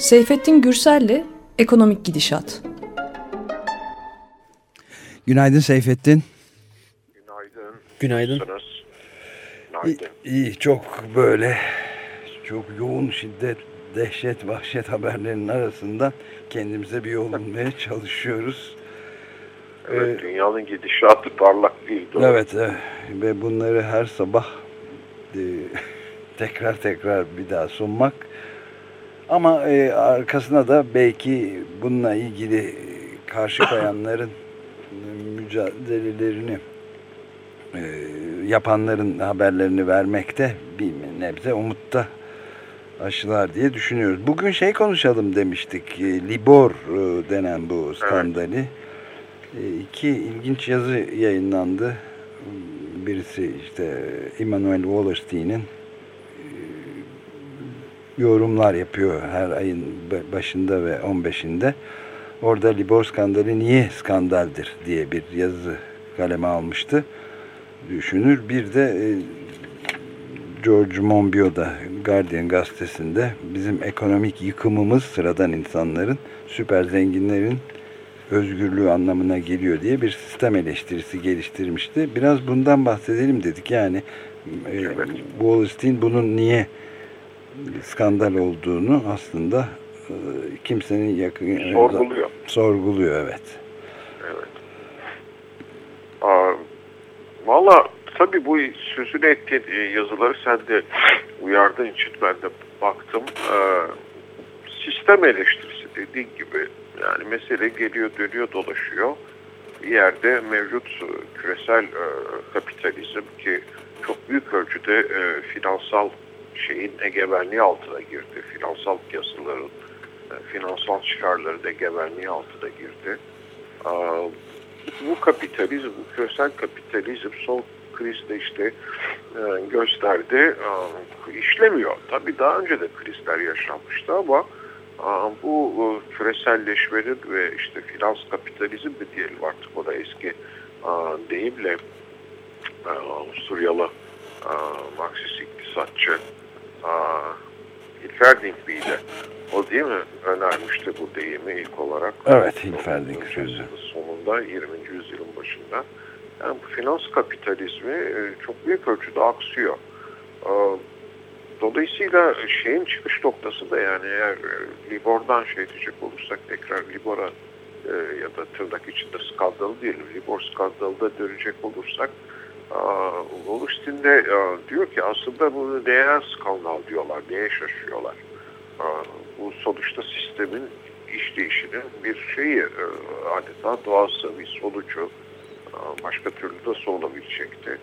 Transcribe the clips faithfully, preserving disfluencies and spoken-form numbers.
Seyfettin Gürsel'le Ekonomik Gidişat. Günaydın Seyfettin. Günaydın. Günaydın. Günaydın. İyi, çok böyle çok yoğun şiddet, dehşet, vahşet haberlerinin arasından kendimize bir yol bulmaya çalışıyoruz. Evet, ee, dünyanın gidişatı parlak değil. Doğru. Evet, evet ve bunları her sabah e, tekrar tekrar bir daha sunmak. Ama e, arkasına da belki bununla ilgili karşı koyanların mücadelelerini e, yapanların haberlerini vermekte bir nebze umutta aşılar diye düşünüyoruz. Bugün şey konuşalım demiştik. E, Libor e, denen bu skandali. Evet. E, iki ilginç yazı yayınlandı. Birisi işte Immanuel Wallerstein'in yorumlar yapıyor her ayın başında ve on beşinde. Orada Libor skandalı niye skandaldir diye bir yazı kaleme almıştı. Düşünür. Bir de e, George Monbiot da Guardian gazetesinde bizim ekonomik yıkımımız sıradan insanların, süper zenginlerin özgürlüğü anlamına geliyor diye bir sistem eleştirisi geliştirmişti. Biraz bundan bahsedelim dedik. Yani e, Wallerstein bunun niye skandal olduğunu aslında e, kimsenin yakın sorguluyor. Sorguluyor evet. Evet. Aa, valla tabii bu sözünü ettiğin yazıları sen de uyardığın için ben de baktım. Ee, sistem eleştirisi dediğin gibi yani mesele geliyor dönüyor dolaşıyor. Bir yerde mevcut küresel e, kapitalizm ki çok büyük ölçüde e, finansal şeyin egemenliği altına girdi. Finansal piyasaların, e, finansal çıkarların egemenliği altına girdi. E, bu kapitalizm, bu küresel kapitalizm son krizde işte e, gösterdi. E, işlemiyor. Tabii daha önce de krizler yaşanmıştı ama e, bu e, küreselleşmenin ve işte finans kapitalizm mi diyelim artık o da eski e, deyimle e, Suryalı e, Marksist iktisatçı Hilferding'iydi. O değil mi? Önermişti bu deyimi ilk olarak. Evet, Hilferding sözü. Sonunda yirminci yüzyılın başında. Yani bu finans kapitalizmi çok büyük ölçüde aksıyor. Dolayısıyla şeyin çıkış noktası da yani eğer Libor'dan şey diyecek olursak tekrar Libor'a ya da tırnak içinde skandalı diyelim. Libor skandalına dönecek olursak Wallerstein de diyor ki aslında bunu neye skandal diyorlar, neye şaşıyorlar. Bu sonuçta sistemin işleyişinin bir şeyi adeta doğası, bir sonucu. Başka türlü nasıl olabilecekti.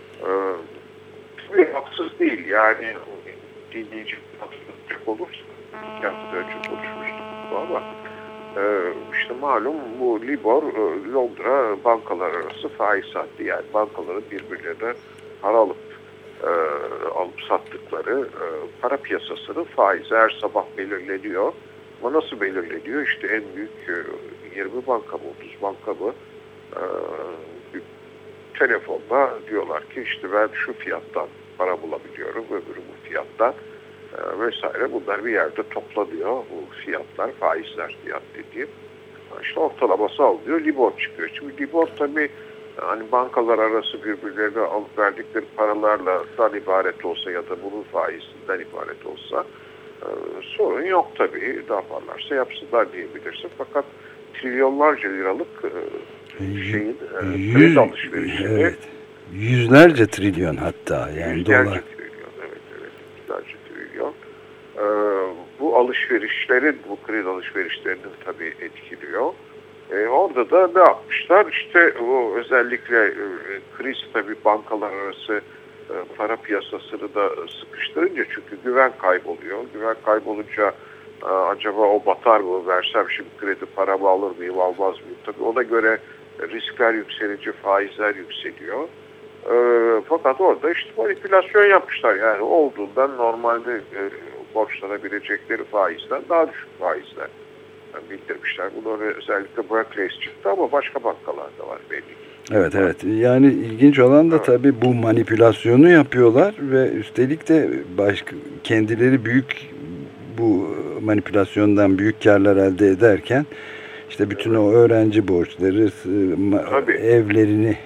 Tabii haksız değil yani dinleyici hatırlatacak olursa iki hafta önce konuşmuştuk bu ama işte malum bu Libor Londra bankalar arası faiz hattı yani bankaların birbirlerine para alıp e, alıp sattıkları e, para piyasasının faizi her sabah belirleniyor. Ama nasıl belirleniyor? İşte en büyük e, yirmi banka mı otuz banka mı e, telefonda diyorlar ki işte ben şu fiyattan para bulabiliyorum öbürü bu fiyattan e, vesaire bunlar bir yerde toplanıyor bu fiyatlar faizler fiyat dediğim. İşte ortalaması alıyor, Libor çıkıyor. Şimdi Libor tabii hani bankalar arası birbirlerine alıp verdikleri paralarla dan ibaret olsa ya da bunun faizinden ibaret olsa e, sorun yok tabii. Ne yaparlarsa yapsınlar diyebilirsin. Fakat trilyonlarca liralık e, şeyin e, kredi alışverişini evet. Yüzlerce trilyon hatta yani yüzlerce dolar. trilyon evet evet yüzlerce trilyon. E, bu alışverişlerin bu kredi alışverişlerinin tabii etkiliyor. E, orada da ne yapmışlar? İşte o özellikle e, kriz tabii bankalar arası e, para piyasasını da sıkıştırınca çünkü güven kayboluyor. Güven kaybolunca e, acaba o batar mı? Versem şimdi kredi paramı alır mıyım almaz mıyım? Tabii ona göre riskler yükselince faizler yükseliyor. E, fakat orada işte manipülasyon yapmışlar. Yani olduğundan normalde e, borçlanabilecekleri faizden daha düşük faizler bildirmişler. Bunu özellikle Barclays çıktı ama başka bankalar da var belli ki. Evet evet. Yani ilginç olan da evet. Tabii bu manipülasyonu yapıyorlar ve üstelik de başka kendileri büyük bu manipülasyondan büyük karlar elde ederken işte bütün o öğrenci borçları, Tabii. evlerini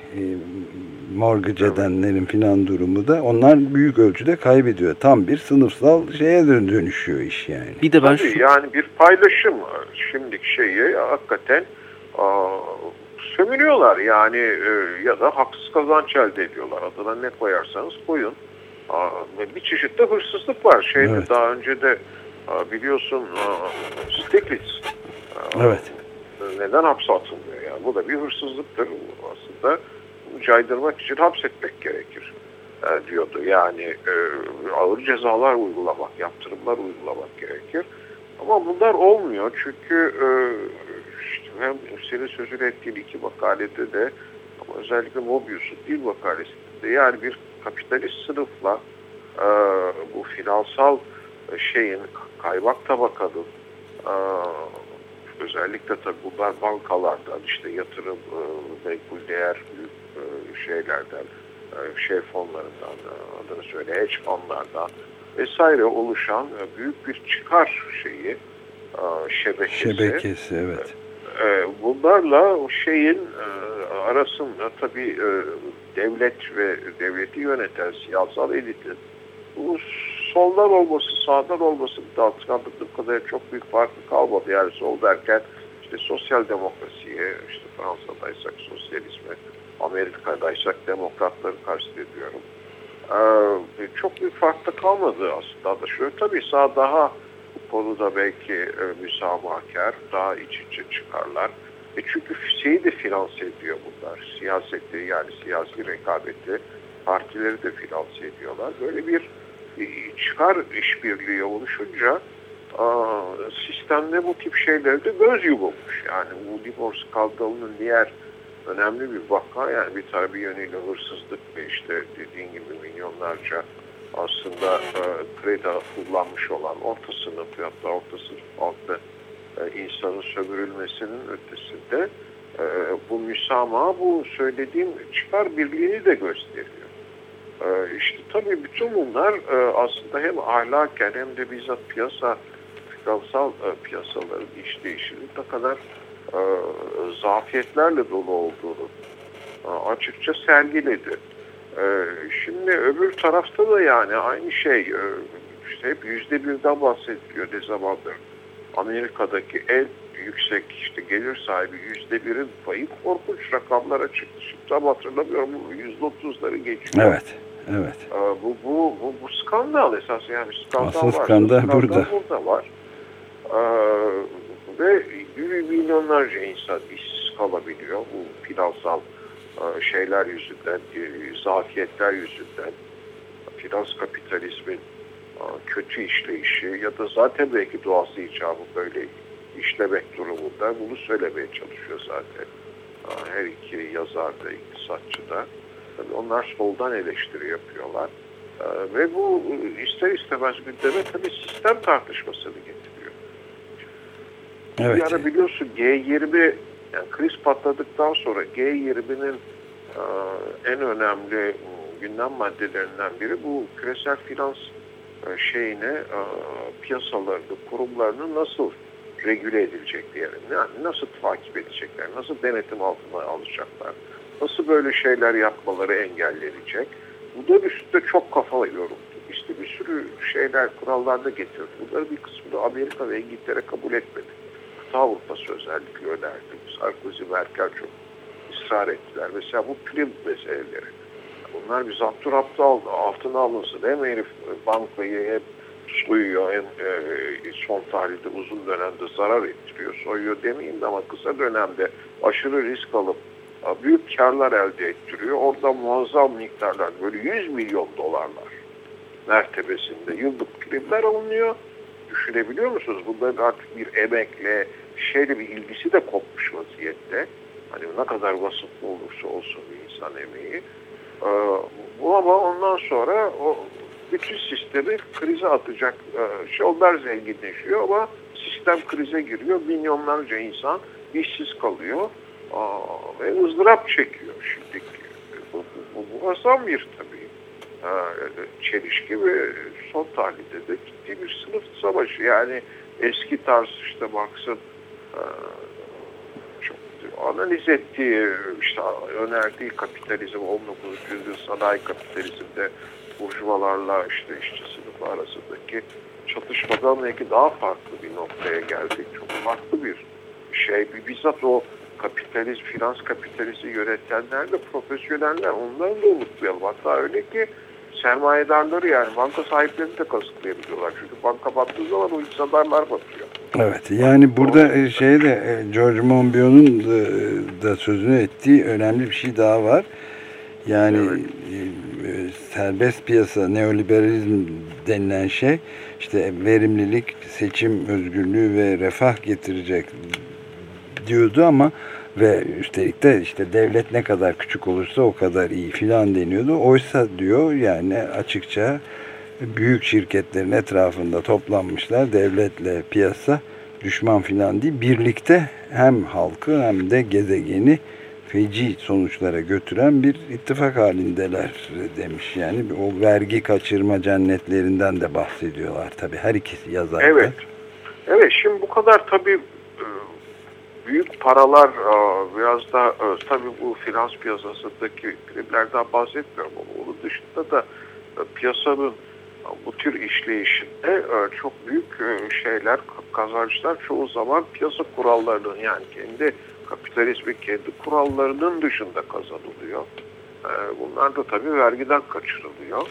mortgage edenlerin filan durumu da onlar büyük ölçüde kaybediyor. Tam bir sınıfsal şeye dönüşüyor iş yani. Bir de ben Tabii, şu... yani bir paylaşım şimdiki şeyi hakikaten aa, sömürüyorlar yani e, ya da haksız kazanç elde ediyorlar. Adına ne koyarsanız koyun. Aa, bir çeşit de hırsızlık var. Şeyde evet. Daha önce de aa, biliyorsun aa, Stiglitz aa, evet. neden hapse atılmıyor? Yani bu da bir hırsızlıktır aslında. Caydırmak için hapsetmek gerekir e, diyordu. Yani e, ağır cezalar uygulamak, yaptırımlar uygulamak gerekir. Ama bunlar olmuyor çünkü e, işte hem senin sözünü ettiğin iki makalede de ama özellikle Mobius'un dil makalesinde de yani bir kapitalist sınıfla e, bu finansal şeyin kaymak tabakanın e, özellikle tabii bunlar bankalardan işte yatırım e, menkul değer şeylerden, şey fonlarından, adını söyle, hedge fonlardan vesaire oluşan büyük bir çıkar şeyi, şebekesi. Şebekesi, evet. Bunlarla o şeyin arasında tabii devlet ve devleti yöneten siyasal elitin bu soldan olması, sağdan olması da alışkanlıklı kadar çok büyük farkı kalmadı. Yani sol derken işte sosyal demokrasiye, işte Fransa'daysak sosyalizme, Amerika'daysak demokratları kastediyorum. Ee, çok büyük fark da kalmadı aslında da şöyle. Tabii sağ daha bu konuda belki e, müsamahakar, daha iç içe çıkarlar. E çünkü şeyi de finanse ediyor bunlar. Siyaseti yani siyasi rekabeti, partileri de finanse ediyorlar. Böyle bir e, çıkar işbirliği oluşunca a, sistemde bu tip şeyleri de göz yumulmuş. Yani bu Libor skandalının diğer önemli bir vaka yani bir tabi yönüyle hırsızlık ve işte dediğin gibi milyonlarca aslında e, kredi kullanmış olan orta sınıf hatta orta sınıf altı e, insanın sömürülmesinin ötesinde e, bu müsamaha bu söylediğim çıkar birliğini de gösteriyor. E, işte tabii bütün bunlar e, aslında hem ahlaken hem de bizzat piyasa finansal e, piyasaların işleyişinin ne kadar e, zafiyetlerle dolu olduğunu e, açıkça sergiledi. E, şimdi öbür tarafta da yani aynı şey e, işte hep yüzde birden bahsediliyor ne zamandır. Amerika'daki en yüksek işte gelir sahibi yüzde birin payı korkunç rakamlara çıktı. Şimdi tam hatırlamıyorum yüzde otuzları geçiyor. Evet, evet. E, bu, bu, bu, bu skandal esas yani skandal Asıl var. skandal burada. burada var. E, ve milyonlarca insan işsiz kalabiliyor bu finansal şeyler yüzünden, zafiyetler yüzünden, finans kapitalizmin kötü işleyişi ya da zaten belki doğası icabı böyle işlemek durumunda bunu söylemeye çalışıyor zaten. Her iki yazar da, iktisatçı da. Tabii onlar soldan eleştiri yapıyorlar. Ve bu ister istemez gündeme tabii sistem tartışmasını getiriyor. Evet. Bir ara biliyorsun G yirmi yani kriz patladıktan sonra G yirminin e, en önemli gündem maddelerinden biri bu küresel finans e, şeyine e, piyasalarını, kurumlarını nasıl regüle edilecekleri, yani nasıl takip edecekler, nasıl denetim altına alacaklar, nasıl böyle şeyler yapmaları engellenecek. Bu da üstünde çok kafa yoruldu. İşte bir sürü şeyler, kurallar da getirdi. Bunları bir kısmını Amerika ve İngiltere kabul etmedi. Kıta Avrupa'sı özellikle önerdi. Sarkozy, Merkel çok ısrar ettiler. Mesela bu prim meseleleri. Bunlar bir zapturaptı altına alınsın. Hem herif bankayı hep soyuyor hem e, son tarihte uzun dönemde zarar ettiriyor. Soyuyor demeyeyim de ama kısa dönemde aşırı risk alıp büyük karlar elde ettiriyor. Orada muazzam miktarlar böyle yüz milyon dolarlar mertebesinde yıllık primler alınıyor. Düşünebiliyor musunuz? Bunların artık bir emekle şeyle bir ilgisi de kopmuş vaziyette. Hani ne kadar vasıflı olursa olsun bir insan emeği. Ee, bu ama ondan sonra o bütün sistemi krize atacak e, şey onlar zenginleşiyor ama sistem krize giriyor. Milyonlarca insan işsiz kalıyor. Aa, ve ızdırap çekiyor şimdiki. Bu, bu, bu muazzam bir tabii e, çelişki ve son tahlilde de ciddi bir sınıf savaşı. Yani eski tarz işte Marx'ın e, çok analiz ettiği, işte önerdiği kapitalizm, on dokuzuncu yüzyıl sanayi kapitalizmde burjuvalarla işte işçi sınıfı arasındaki çatışmadan belki daha farklı bir noktaya geldik. Çok farklı bir şey. Bizzat o kapitalizm, finans kapitalizmi yönetenler de profesyoneller. Onları da unutmayalım. Hatta öyle ki sermayedarları, yani banka sahiplerini de kazıklayabiliyorlar. Çünkü banka battığı zaman o insanlar batıyor. Evet, yani burada şeyde George Monbiot'un da sözünü ettiği önemli bir şey daha var. Yani evet. Serbest piyasa, neoliberalizm denilen şey işte verimlilik, seçim özgürlüğü ve refah getirecek diyordu ama ve üstelik de işte devlet ne kadar küçük olursa o kadar iyi filan deniyordu. Oysa diyor yani açıkça büyük şirketlerin etrafında toplanmışlar, devletle piyasa düşman filan değil, birlikte hem halkı hem de gezegeni feci sonuçlara götüren bir ittifak halindeler demiş. Yani o vergi kaçırma cennetlerinden de bahsediyorlar tabii her ikisi yazarda. Evet. Evet, şimdi bu kadar tabii büyük paralar, biraz da tabii bu finans piyasasındaki primlerden bahsetmiyorum ama onun dışında da piyasanın bu tür işleyişinde çok büyük şeyler, kazançlar çoğu zaman piyasa kurallarının, yani kendi kapitalizmin kendi kurallarının dışında kazanılıyor. Bunlar da tabii vergiden kaçırılıyor.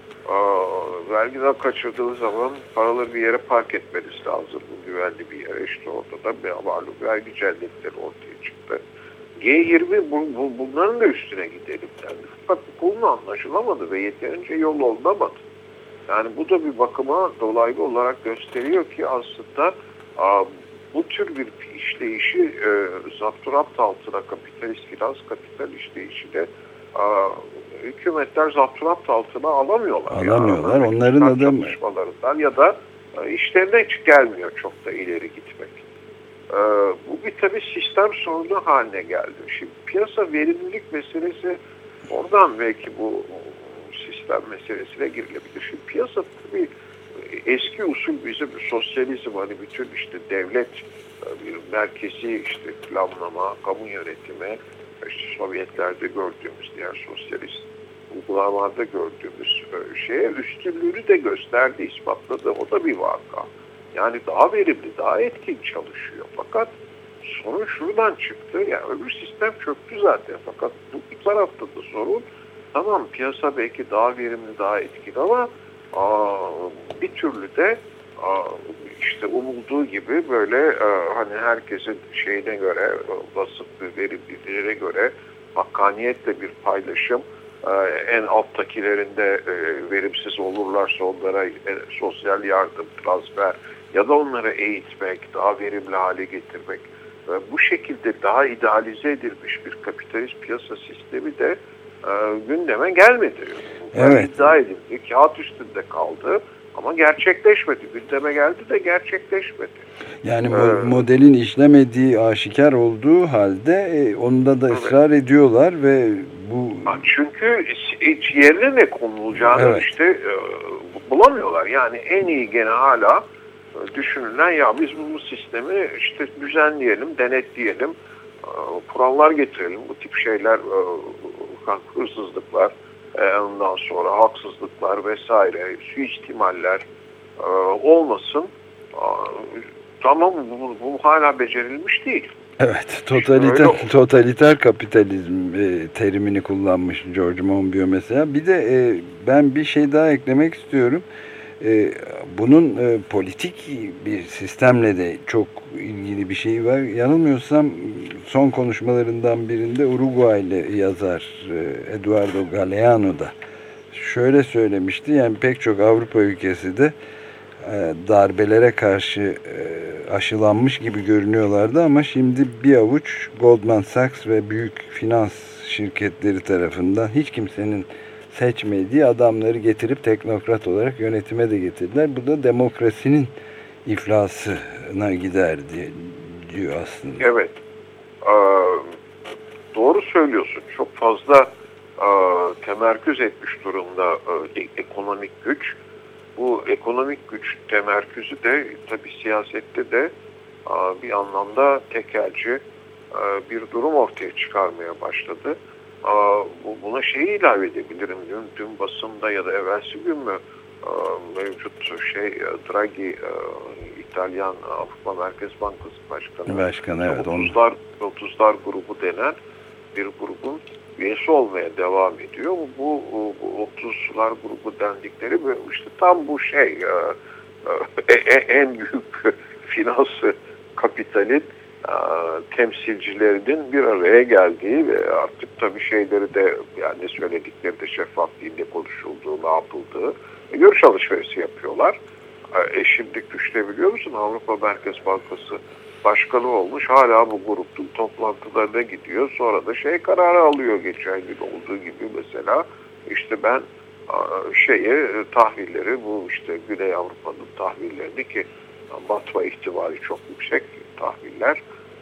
Vergiden kaçırdığı zaman paraları bir yere park etmeniz lazım. Bu güvenli bir yere. İşte orada da bir malum vergi cennetleri ortaya çıktı. G yirmi bu, bu, bunların da üstüne gidelim dendi. Fakat bu konu anlaşılamadı ve yeterince yol olunamadı. Yani bu da bir bakıma dolaylı olarak gösteriyor ki aslında a, bu tür bir işleyişi e, zapturapt altına, kapitalist finans kapital işleyişine a, hükümetler zapturapt altına alamıyorlar. Alamıyorlar. Yani. Onların adamı çalışmalarından ya da e, işlerine hiç gelmiyor çok da ileri gitmek. E, bu bir tabii sistem sorunu haline geldi. Şimdi piyasa verimlilik meselesi, oradan belki bu sistem meselesine girilebilir. Şimdi piyasa tabii eski usul bizim sosyalizm, hani bütün işte devlet bir merkezi işte planlama, kamu yönetimi, işte Sovyetlerde gördüğümüz diğer sosyalist uygulamalarda gördüğümüz şeye üstünlüğünü de gösterdi, ispatladı. O da bir vaka. Yani daha verimli, daha etkin çalışıyor. Fakat sorun şuradan çıktı. Yani öbür sistem çöktü zaten. Fakat bu bir tarafta da sorun. Tamam, piyasa belki daha verimli, daha etkin ama aa, bir türlü de aa, işte umulduğu gibi böyle e, hani herkesin şeyine göre, basit bir verimliliğine göre hakkaniyetle bir paylaşım, e, en alttakilerinde e, verimsiz olurlarsa onlara e, sosyal yardım, transfer ya da onları eğitmek, daha verimli hale getirmek ve bu şekilde daha idealize edilmiş bir kapitalist piyasa sistemi de e, gündeme gelmedi. Evet. İddia edildi, kağıt üstünde kaldı. Ama gerçekleşmedi. Gündeme geldi de gerçekleşmedi. Yani ee, modelin işlemediği aşikar olduğu halde e, onda da ısrar evet. ediyorlar ve bu... Çünkü yerine ne konulacağını evet. işte e, bulamıyorlar. Yani en iyi gene hala e, düşünülen, ya biz bu sistemi işte düzenleyelim, denetleyelim, e, kurallar getirelim. Bu tip şeyler, e, hırsızlıklar, ondan sonra haksızlıklar vesaire, suistimaller e, olmasın. E, tamam, bu, bu hala becerilmiş değil. Evet, totaliter, totaliter kapitalizm e, terimini kullanmış George Monbiot mesela. Bir de e, ben bir şey daha eklemek istiyorum. E, bunun e, politik bir sistemle de çok ilgili bir şey var. Yanılmıyorsam son konuşmalarından birinde Uruguaylı yazar e, Eduardo Galeano da şöyle söylemişti. Yani pek çok Avrupa ülkesi de e, darbelere karşı e, aşılanmış gibi görünüyorlardı ama şimdi bir avuç Goldman Sachs ve büyük finans şirketleri tarafından hiç kimsenin seçmediği adamları getirip teknokrat olarak yönetime de getirdiler. Bu da demokrasinin iflasına gider diye diyor aslında. Evet. Ee, doğru söylüyorsun. Çok fazla e, temerküz etmiş durumda e, ekonomik güç. bu ekonomik güç temerküzü de tabii siyasette de bir anlamda tekelci bir durum ortaya çıkarmaya başladı. Buna şeyi ilave edebilirim. Dün, dün basında ya da evvelsi gün mü mevcut şey Draghi, İtalyan Avrupa Merkez Bankası Başkanı, Başkanı evet, otuzlar, otuzlar grubu denen bir grubun üyesi olmaya devam ediyor. Bu, bu, bu otuzlar grubu dendikleri işte tam bu şey e, e, en büyük finans kapitalin e, temsilcilerinin bir araya geldiği ve artık tabii şeyleri de yani ne söyledikleri de şeffaf dilde konuşulduğu, ne yapıldığı e, görüş alışverişi yapıyorlar. E, şimdi güçte biliyor musun Avrupa Merkez Bankası başkanı olmuş. Hala bu grubun toplantılarına gidiyor. Sonra da şey kararı alıyor geçen gün olduğu gibi mesela. İşte ben şeyi tahvilleri bu işte Güney Avrupa'nın tahvillerini ki batma ihtimali çok yüksek tahviller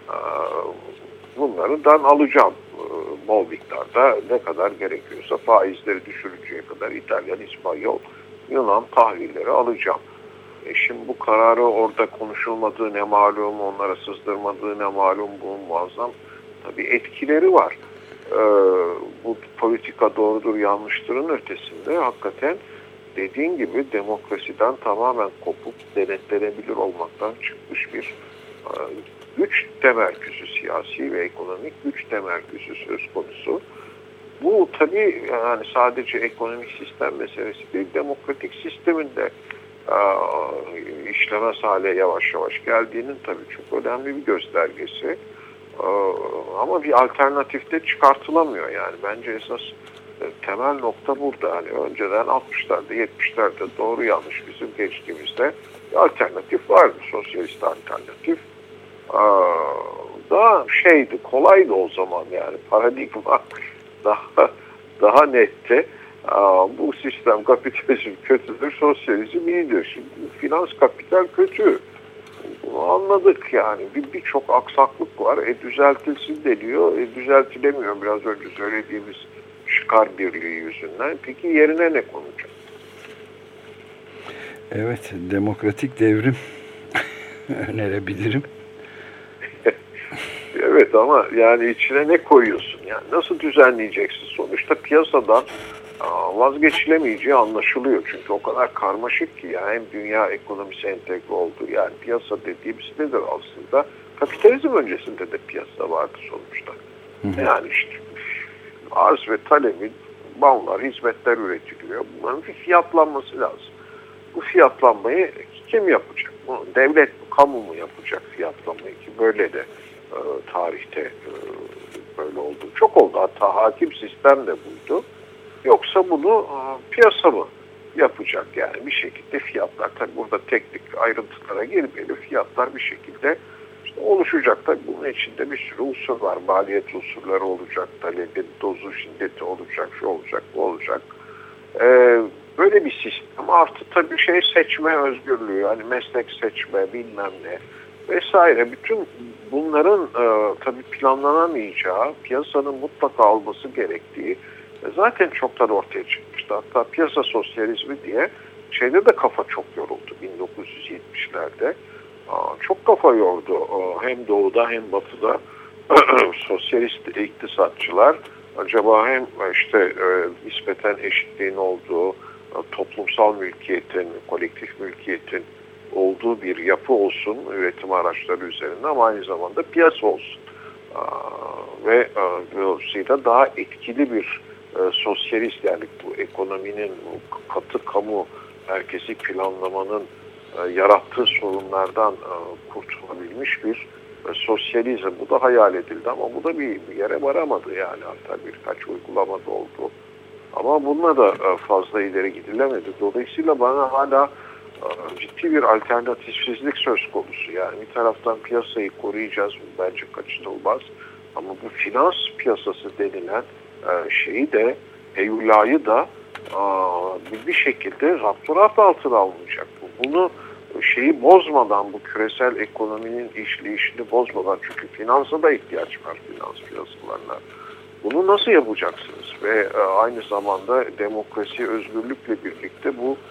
bunlardan alacağım bol miktarda ne kadar gerekiyorsa faizleri düşürünceye kadar İtalyan, İspanyol, Yunan tahvilleri alacağım. E şimdi bu kararı orada konuşulmadığı ne malum, onlara sızdırmadığı ne malum, bu muazzam tabii etkileri var. Ee, bu politika doğrudur yanlıştırın ötesinde hakikaten dediğin gibi demokrasiden tamamen kopup denetlenebilir olmaktan çıkmış bir e, güç temerküzü, siyasi ve ekonomik güç temerküzü söz konusu. Bu tabii yani sadece ekonomik sistem meselesi değil, demokratik sistemin de işlemez hale yavaş yavaş geldiğinin tabii çok önemli bir göstergesi. Ama bir alternatif de çıkartılamıyor yani. Bence esas temel nokta burada. Hani önceden altmışlarda, yetmişlerde doğru yanlış bizim geçtiğimizde bir alternatif vardı. Sosyalist alternatif. Daha şeydi, kolaydı o zaman yani. Paradigma daha daha netti. Aa, bu sistem kapitalizm kötüdür, sosyalizm iyidir. Şimdi finans kapital kötü. Bunu anladık yani. Bir birçok aksaklık var. E düzeltilsin deniyor. E düzeltilemiyor biraz önce söylediğimiz çıkar birliği yüzünden. Peki yerine ne konacak? Evet, demokratik devrim önerebilirim. Evet ama yani içine ne koyuyorsun? Yani nasıl düzenleyeceksin? Sonuçta piyasadan vazgeçilemeyeceği anlaşılıyor. Çünkü o kadar karmaşık ki yani hem dünya ekonomisi entegre oldu. Yani piyasa dediğimiz nedir aslında? Kapitalizm öncesinde de piyasa vardı sonuçta. Hı hı. Yani işte arz ve talebin mallar, hizmetler üretiliyor. Bunların bir fiyatlanması lazım. Bu fiyatlanmayı kim yapacak? Bu devlet mi, kamu mu yapacak fiyatlamayı ki böyle de e, tarihte e, böyle oldu. Çok oldu. Hatta hakim sistem de buydu. Yoksa bunu e, piyasa mı yapacak yani bir şekilde fiyatlar tabii burada teknik ayrıntılara girmeyelim fiyatlar bir şekilde işte oluşacak tabii bunun içinde bir sürü unsur var maliyet unsurları olacak talebin dozu şiddeti olacak şu olacak bu olacak ee, böyle bir sistem artı tabii şey seçme özgürlüğü hani meslek seçme bilmem ne vesaire bütün bunların e, tabii planlanamayacağı piyasanın mutlaka alması gerektiği zaten çoktan ortaya çıkmıştı. Hatta piyasa sosyalizmi diye şeyde de kafa çok yoruldu bin dokuz yüz yetmişlerde. Çok kafa yordu. Hem doğuda hem batıda sosyalist iktisatçılar acaba hem işte nispeten eşitliğin olduğu, toplumsal mülkiyetin, kolektif mülkiyetin olduğu bir yapı olsun üretim araçları üzerinde ama aynı zamanda piyasa olsun. Ve dolayısıyla daha etkili bir E, sosyalist yani bu ekonominin katı kamu merkezi planlamanın e, yarattığı sorunlardan e, kurtulabilmiş bir e, sosyalizm. Bu da hayal edildi ama bu da bir, bir yere varamadı yani hatta birkaç uygulamada oldu. Ama bununla da e, fazla ileri gidilemedi. Dolayısıyla bana hala e, ciddi bir alternatifsizlik söz konusu. Yani bir taraftan piyasayı koruyacağız bu bence kaçınılmaz ama bu finans piyasası denilen şeyi de Eylül'ayı da bir şekilde raptorat altına alınacak. Bunu şeyi bozmadan bu küresel ekonominin işleyişini bozmadan çünkü finansa da ihtiyaç var finans piyasalarına. Bunu nasıl yapacaksınız? Ve aynı zamanda demokrasi, özgürlükle birlikte bu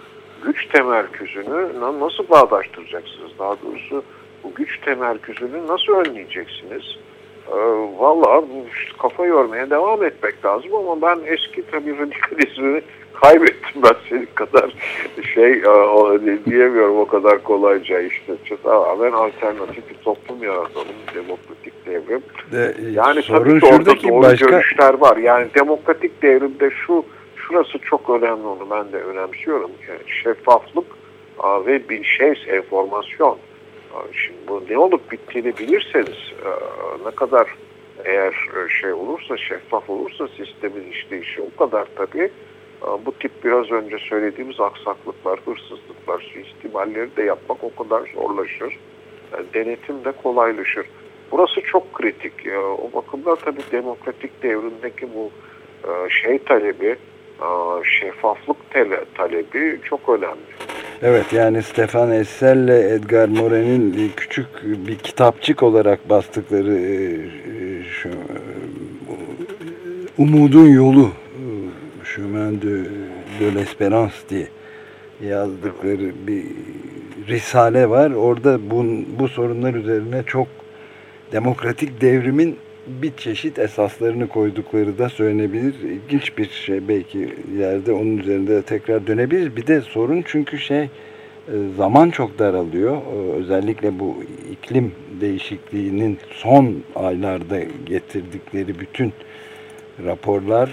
güç temerküzünü nasıl bağdaştıracaksınız? Daha doğrusu bu güç temerküzünü nasıl önleyeceksiniz? Ee, Vallahi kafa yormaya devam etmek lazım ama ben eski tabii radikalizmi kaybettim. Ben senin kadar şey diyemiyorum o kadar kolayca işte. Ben alternatif bir toplum yaratalım, demokratik devrim. De, yani sorun tabii ki orada doğru başka... görüşler var. Yani demokratik devrimde şu şurası çok önemli, onu ben de önemsiyorum. Yani şeffaflık ve bir şey enformasyon. Şimdi bu ne olup bittiğini bilirseniz ne kadar eğer şey olursa, şeffaf olursa sistemin işleyişi o kadar tabii bu tip biraz önce söylediğimiz aksaklıklar, hırsızlıklar, suistimalleri de yapmak o kadar zorlaşır. Yani denetim de kolaylaşır. Burası çok kritik. O bakımdan tabii demokratik devrimdeki bu şey talebi, şeffaflık talebi çok önemli. Evet, yani Stefan Hessel ile Edgar Morin'in küçük bir kitapçık olarak bastıkları şu Umudun Yolu, Chemin de, de l'Espérance diye yazdıkları bir risale var. Orada bu, bu sorunlar üzerine çok demokratik devrimin bir çeşit esaslarını koydukları da söylenebilir. İlginç bir şey, belki ileride onun üzerinde tekrar dönebiliriz. Bir de sorun çünkü şey, zaman çok daralıyor. Özellikle bu iklim değişikliğinin son aylarda getirdikleri bütün raporlar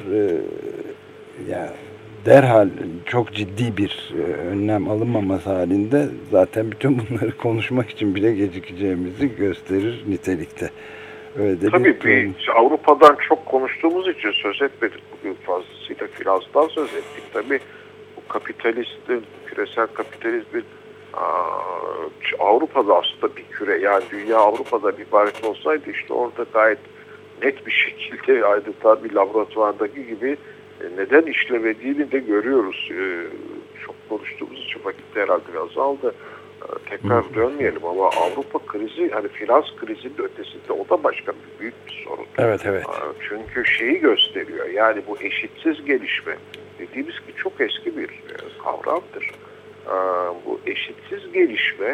yani derhal çok ciddi bir önlem alınmaması halinde zaten bütün bunları konuşmak için bile gecikeceğimizi gösterir nitelikte. Öyle de Tabii bir, bir Avrupa'dan çok konuştuğumuz için söz etmedik. Bugün fazlasıyla finanstan söz ettik. Tabii bu kapitalistin, küresel kapitalizmin Avrupa'da aslında bir küre, yani dünya Avrupa'da bir ibaret olsaydı işte orada gayet net bir şekilde adeta bir laboratuvardaki gibi neden işlemediğini de görüyoruz. Çok konuştuğumuz için vakit herhalde biraz azaldı. Tekrar dönmeyelim ama Avrupa krizi, hani finans krizinin ötesinde o da başka bir büyük bir sorun. Evet, evet. Çünkü şeyi gösteriyor, yani bu eşitsiz gelişme dediğimiz ki çok eski bir kavramdır. Bu eşitsiz gelişme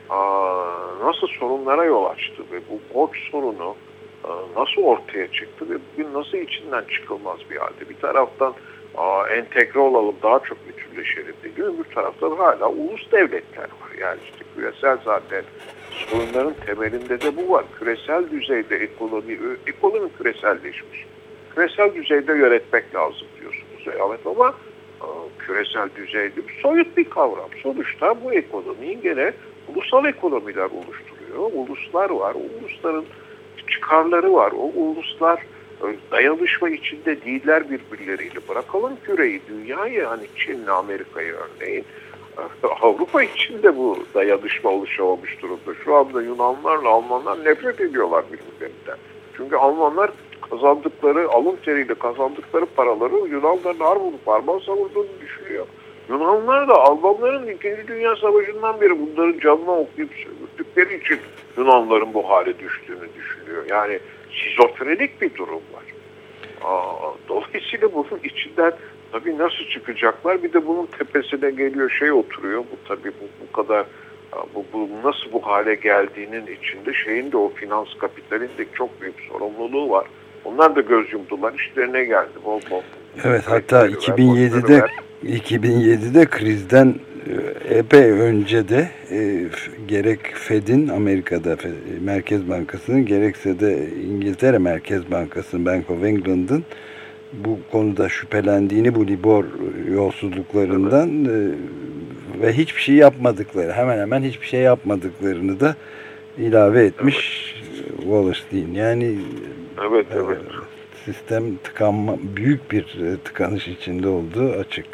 nasıl sorunlara yol açtı ve bu borç sorunu nasıl ortaya çıktı ve bugün nasıl içinden çıkılmaz bir halde. Bir taraftan entegre olalım, daha çok bütünleşelim diyor. Öbür taraftan hala ulus devletler var. Yani işte küresel zaten sorunların temelinde de bu var. Küresel düzeyde ekonomi, ekonomi küreselleşmiş. Küresel düzeyde yönetmek lazım diyorsunuz. Evet ama küresel düzeyde soyut bir kavram. Sonuçta bu ekonomiyi gene ulusal ekonomiler oluşturuyor. Uluslar var. O ulusların çıkarları var. O uluslar dayanışma içinde değiller birbirleriyle. Bırakalım küreyi, dünyayı, hani Çin'le Amerika'yı örneğin. Avrupa içinde bu dayanışma oluşamamış durumda. Şu anda Yunanlarla Almanlar nefret ediyorlar birbirlerinden. Çünkü Almanlar kazandıkları, alın teriyle kazandıkları paraları Yunanların harvunu parmağı savurduğunu düşünüyor. Yunanlar da Almanların İkinci Dünya Savaşı'ndan beri bunların canına okuyup sömürdükleri için Yunanların bu hale düştüğünü düşünüyor. Yani şizofrenik bir durum var. Aa, dolayısıyla bunun içinden tabii nasıl çıkacaklar? Bir de bunun tepesine geliyor şey oturuyor. Bu tabii bu, bu kadar bu, bu nasıl bu hale geldiğinin içinde şeyin de o finans kapitalin de çok büyük sorumluluğu var. Onlar da göz yumdular. İşlerine geldi. Bol bol. Evet, hatta iki bin yedide iki bin yedide krizden epey önce de e, gerek Fed'in, Amerika'da Fed, Merkez Bankası'nın, gerekse de İngiltere Merkez Bankası'nın, Bank of England'ın bu konuda şüphelendiğini, bu Libor yolsuzluklarından e, ve hiçbir şey yapmadıkları, hemen hemen hiçbir şey yapmadıklarını da ilave etmiş, evet. Wallerstein. Yani evet, evet. E, sistem tıkanma, büyük bir tıkanış içinde olduğu açık.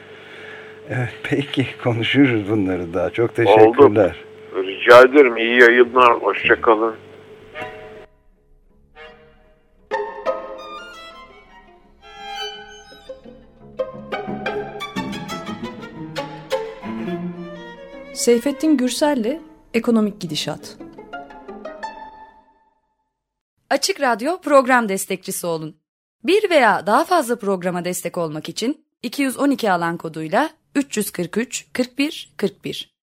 Evet, peki konuşuruz bunları daha. Çok teşekkürler. Oldu. Rica ederim. İyi yayınlar. Hoşça kalın. Seyfettin Gürsel'le Ekonomik Gidişat. Açık Radyo program destekçisi olun. Bir veya daha fazla programa destek olmak için iki yüz on iki alan koduyla üç kırk üç kırk bir kırk bir.